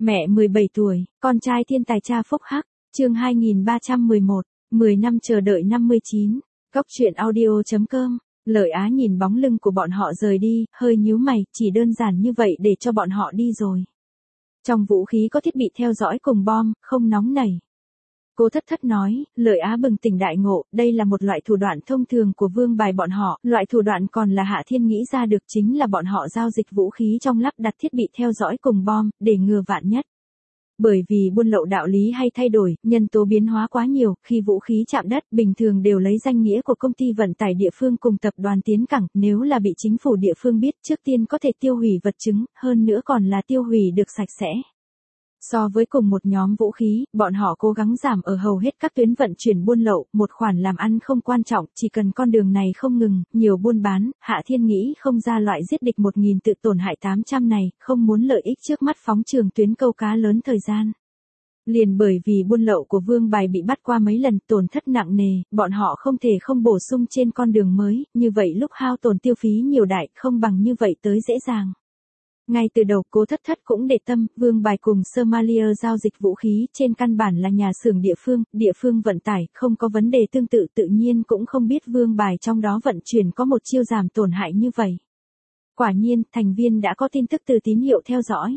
Mẹ 17 tuổi, con trai thiên tài cha phúc hắc, chương 2311, 10 năm chờ đợi 59, Góc truyện audio.com. Lợi Á nhìn bóng lưng của bọn họ rời đi, hơi nhíu mày, chỉ đơn giản như vậy để cho bọn họ đi rồi. Trong vũ khí có thiết bị theo dõi cùng bom, không nóng nảy. Cô thất thất nói, Lợi Á bừng tỉnh đại ngộ, đây là một loại thủ đoạn thông thường của vương bài bọn họ, loại thủ đoạn còn là Hạ Thiên nghĩ ra được chính là bọn họ giao dịch vũ khí trong lắp đặt thiết bị theo dõi cùng bom, để ngừa vạn nhất. Bởi vì buôn lậu đạo lý hay thay đổi, nhân tố biến hóa quá nhiều, khi vũ khí chạm đất, bình thường đều lấy danh nghĩa của công ty vận tải địa phương cùng tập đoàn tiến cảng, nếu là bị chính phủ địa phương biết, trước tiên có thể tiêu hủy vật chứng, hơn nữa còn là tiêu hủy được sạch sẽ. So với cùng một nhóm vũ khí, bọn họ cố gắng giảm ở hầu hết các tuyến vận chuyển buôn lậu, một khoản làm ăn không quan trọng, chỉ cần con đường này không ngừng, nhiều buôn bán, Hạ Thiên nghĩ không ra loại giết địch 1000 tự tổn hại 800 này, không muốn lợi ích trước mắt phóng trường tuyến câu cá lớn thời gian. Liền bởi vì buôn lậu của vương bài bị bắt qua mấy lần tổn thất nặng nề, bọn họ không thể không bổ sung trên con đường mới, như vậy lúc hao tổn tiêu phí nhiều đại, không bằng như vậy tới dễ dàng. Ngay từ đầu Cố Thất Thất cũng để tâm, vương bài cùng Somalia giao dịch vũ khí trên căn bản là nhà xưởng địa phương vận tải, không có vấn đề tương tự tự nhiên cũng không biết vương bài trong đó vận chuyển có một chiêu giảm tổn hại như vậy. Quả nhiên, thành viên đã có tin tức từ tín hiệu theo dõi.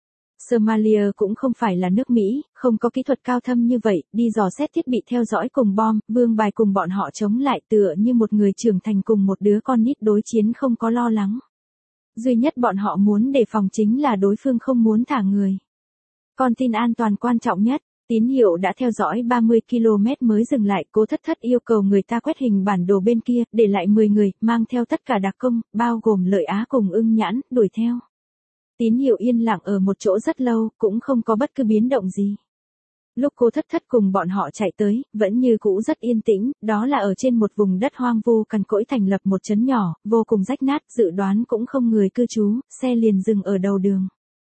Somalia cũng không phải là nước Mỹ, không có kỹ thuật cao thâm như vậy, đi dò xét thiết bị theo dõi cùng bom, vương bài cùng bọn họ chống lại tựa như một người trưởng thành cùng một đứa con nít đối chiến không có lo lắng. Duy nhất bọn họ muốn đề phòng chính là đối phương không muốn thả người. Con tin an toàn quan trọng nhất, tín hiệu đã theo dõi 30 km mới dừng lại, Cố Thất Thất yêu cầu người ta quét hình bản đồ bên kia, để lại 10 người, mang theo tất cả đặc công, bao gồm Lợi Á cùng Ưng Nhãn, đuổi theo. Tín hiệu yên lặng ở một chỗ rất lâu, cũng không có bất cứ biến động gì. Lúc Cố Thất Thất cùng bọn họ chạy tới, vẫn như cũ rất yên tĩnh, đó là ở trên một vùng đất hoang vu cằn cỗi thành lập một trấn nhỏ, vô cùng rách nát, dự đoán cũng không người cư trú, xe liền dừng ở đầu đường.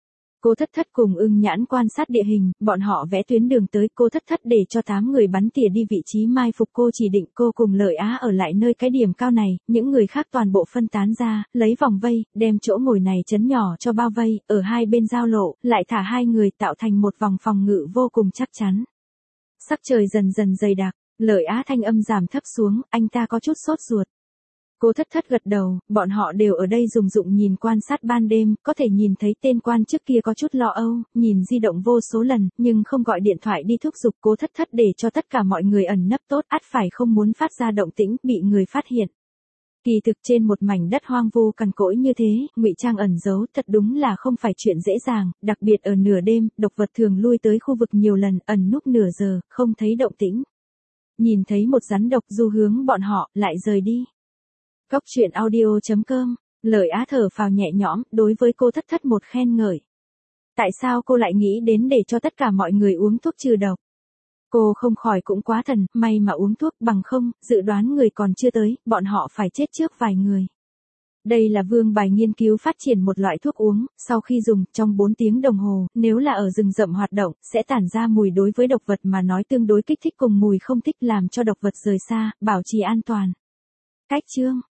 Cố Thất Thất cùng Ưng Nhãn quan sát địa hình, bọn họ vẽ tuyến đường tới, Cố Thất Thất để cho 8 người bắn tỉa đi vị trí mai phục cô chỉ định, cô cùng Lợi Á ở lại nơi cái điểm cao này, những người khác toàn bộ phân tán ra, lấy vòng vây, đem chỗ ngồi này trấn nhỏ cho bao vây, ở hai bên giao lộ, lại thả 2 người tạo thành một vòng phòng ngự vô cùng chắc chắn. Sắc trời dần dần dày đặc, Lợi Á thanh âm giảm thấp xuống, anh ta có chút sốt ruột. Cố Thất Thất gật đầu, bọn họ đều ở đây dùng nhìn quan sát ban đêm, có thể nhìn thấy tên quan trước kia có chút lo âu, nhìn di động vô số lần, nhưng không gọi điện thoại đi thúc giục Cố Thất Thất để cho tất cả mọi người ẩn nấp tốt, ắt phải không muốn phát ra động tĩnh, bị người phát hiện. Kỳ thực trên một mảnh đất hoang vu cằn cỗi như thế, ngụy trang ẩn giấu thật đúng là không phải chuyện dễ dàng, đặc biệt ở nửa đêm, độc vật thường lui tới khu vực nhiều lần, ẩn núp nửa giờ, không thấy động tĩnh. Nhìn thấy một rắn độc du hướng bọn họ, lại rời đi. Góc truyện audio.com, Lợi Á thở phào nhẹ nhõm, đối với Cô Thất Thất một khen ngợi. Tại sao cô lại nghĩ đến để cho tất cả mọi người uống thuốc trừ độc? Cô không khỏi cũng quá thần, may mà uống thuốc, bằng không, dự đoán người còn chưa tới, bọn họ phải chết trước vài người. Đây là vương bài nghiên cứu phát triển một loại thuốc uống, sau khi dùng, trong 4 tiếng đồng hồ, nếu là ở rừng rậm hoạt động, sẽ tản ra mùi đối với độc vật mà nói tương đối kích thích cùng mùi không thích làm cho độc vật rời xa, bảo trì an toàn. Cách chương